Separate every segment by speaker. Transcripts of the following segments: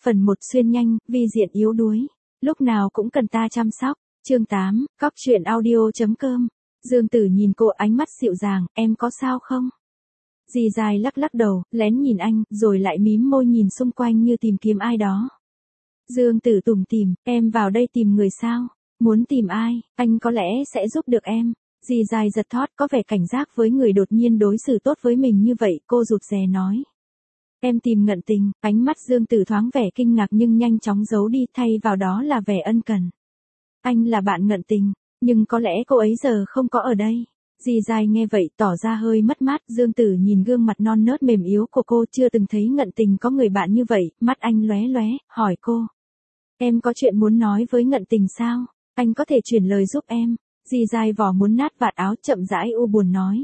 Speaker 1: Phần 1 xuyên nhanh, vi diện yếu đuối. Lúc nào cũng cần ta chăm sóc. Chương 8, cóc truyện audio.com. Dương Tử nhìn cô ánh mắt dịu dàng, em có sao không? Dì dài lắc lắc đầu, lén nhìn anh, rồi lại mím môi nhìn xung quanh như tìm kiếm ai đó. Dương Tử tủm tỉm, em vào đây tìm người sao? Muốn tìm ai, anh có lẽ sẽ giúp được em. Dì dài giật thót có vẻ cảnh giác với người đột nhiên đối xử tốt với mình như vậy, cô rụt rè nói. Em tìm Ngận Tình, ánh mắt Dương Tử thoáng vẻ kinh ngạc nhưng nhanh chóng giấu đi, thay vào đó là vẻ ân cần. Anh là bạn Ngận Tình, nhưng có lẽ cô ấy giờ không có ở đây. Dì dài nghe vậy tỏ ra hơi mất mát, Dương Tử nhìn gương mặt non nớt mềm yếu của cô, chưa từng thấy Ngận Tình có người bạn như vậy, mắt anh lóe lóe, hỏi cô. Em có chuyện muốn nói với Ngận Tình sao? Anh có thể chuyển lời giúp em. Dì dài vỏ muốn nát vạt áo chậm rãi u buồn nói.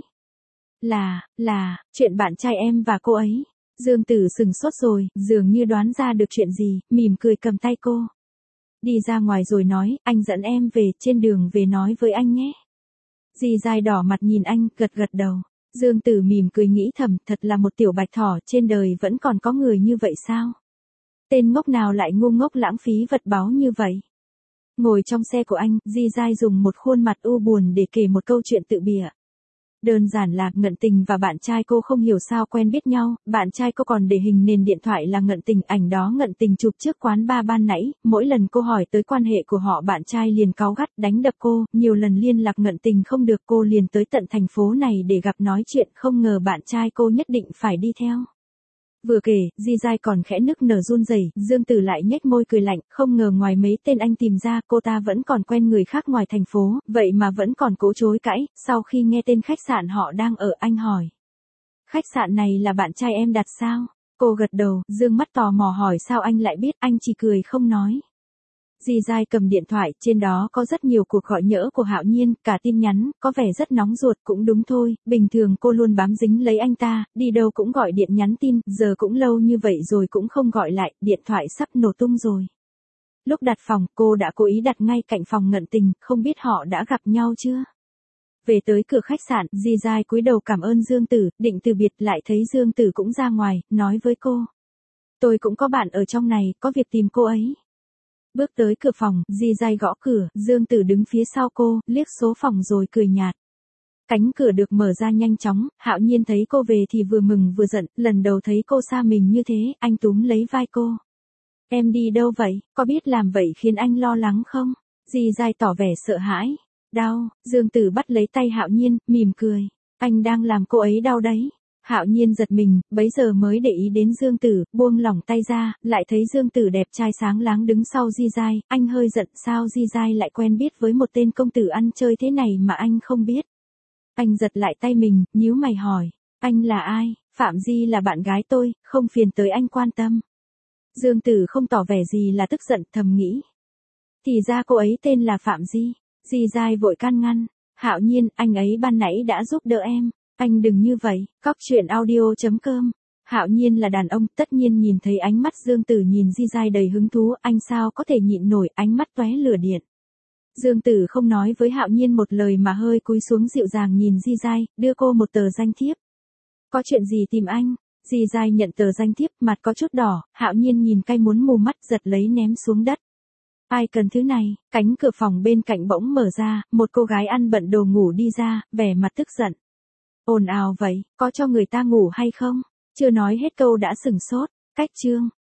Speaker 1: Là, chuyện bạn trai em và cô ấy. Dương Tử sừng sốt rồi, dường như đoán ra được chuyện gì, mỉm cười cầm tay cô. Đi ra ngoài rồi nói, anh dẫn em về, trên đường về nói với anh nhé. Dì dài đỏ mặt nhìn anh, gật gật đầu. Dương Tử mỉm cười nghĩ thầm, thật là một tiểu bạch thỏ, trên đời vẫn còn có người như vậy sao? Tên ngốc nào lại ngu ngốc lãng phí vật báu như vậy? Ngồi trong xe của anh, Di Giai dùng một khuôn mặt u buồn để kể một câu chuyện tự bịa. Đơn giản là Ngận Tình và bạn trai cô không hiểu sao quen biết nhau, bạn trai cô còn để hình nền điện thoại là Ngận Tình, ảnh đó Ngận Tình chụp trước quán bar ban nãy, mỗi lần cô hỏi tới quan hệ của họ bạn trai liền cáu gắt đánh đập cô, nhiều lần liên lạc Ngận Tình không được cô liền tới tận thành phố này để gặp nói chuyện, không ngờ bạn trai cô nhất định phải đi theo. Vừa kể, Di Giai còn khẽ nức nở run rẩy, Dương Tử lại nhếch môi cười lạnh, không ngờ ngoài mấy tên anh tìm ra, cô ta vẫn còn quen người khác ngoài thành phố, vậy mà vẫn còn cố chối cãi, sau khi nghe tên khách sạn họ đang ở anh hỏi. Khách sạn này là bạn trai em đặt sao? Cô gật đầu, dương mắt tò mò hỏi sao anh lại biết, anh chỉ cười không nói. Di Giai cầm điện thoại, trên đó có rất nhiều cuộc gọi nhỡ của Hạo Nhiên, cả tin nhắn, có vẻ rất nóng ruột, cũng đúng thôi, bình thường cô luôn bám dính lấy anh ta, đi đâu cũng gọi điện nhắn tin, giờ cũng lâu như vậy rồi cũng không gọi lại, điện thoại sắp nổ tung rồi. Lúc đặt phòng, cô đã cố ý đặt ngay cạnh phòng Ngận Tình, không biết họ đã gặp nhau chưa? Về tới cửa khách sạn, Di Giai cúi đầu cảm ơn Dương Tử, định từ biệt lại thấy Dương Tử cũng ra ngoài, nói với cô. Tôi cũng có bạn ở trong này, có việc tìm cô ấy. Bước tới cửa phòng, Di Giai gõ cửa, Dương Tử đứng phía sau cô, liếc số phòng rồi cười nhạt. Cánh cửa được mở ra nhanh chóng, Hạo Nhiên thấy cô về thì vừa mừng vừa giận, lần đầu thấy cô xa mình như thế, anh túm lấy vai cô. Em đi đâu vậy, có biết làm vậy khiến anh lo lắng không? Di Giai tỏ vẻ sợ hãi. Đau, Dương Tử bắt lấy tay Hạo Nhiên, mỉm cười. Anh đang làm cô ấy đau đấy. Hạo Nhiên giật mình, bấy giờ mới để ý đến Dương Tử, buông lỏng tay ra, lại thấy Dương Tử đẹp trai sáng láng đứng sau Di Giai, anh hơi giận sao Di Giai lại quen biết với một tên công tử ăn chơi thế này mà anh không biết. Anh giật lại tay mình, nhíu mày hỏi, anh là ai? Phạm Di là bạn gái tôi, không phiền tới anh quan tâm. Dương Tử không tỏ vẻ gì là tức giận, thầm nghĩ. Thì ra cô ấy tên là Phạm Di. Di Giai vội can ngăn, Hạo Nhiên, anh ấy ban nãy đã giúp đỡ em. Anh đừng như vậy, cóc truyện audio.com. Hạo Nhiên là đàn ông, tất nhiên nhìn thấy ánh mắt Dương Tử nhìn Di Giai đầy hứng thú, anh sao có thể nhịn nổi, ánh mắt tóe lửa điện. Dương Tử không nói với Hạo Nhiên một lời mà hơi cúi xuống dịu dàng nhìn Di Giai, đưa cô một tờ danh thiếp. Có chuyện gì tìm anh? Di Giai nhận tờ danh thiếp, mặt có chút đỏ, Hạo Nhiên nhìn cay muốn mù mắt, giật lấy ném xuống đất. Ai cần thứ này? Cánh cửa phòng bên cạnh bỗng mở ra, một cô gái ăn bận đồ ngủ đi ra, vẻ mặt tức giận. Ồn ào vậy, có cho người ta ngủ hay không? Chưa nói hết câu đã sửng sốt. Cách chương.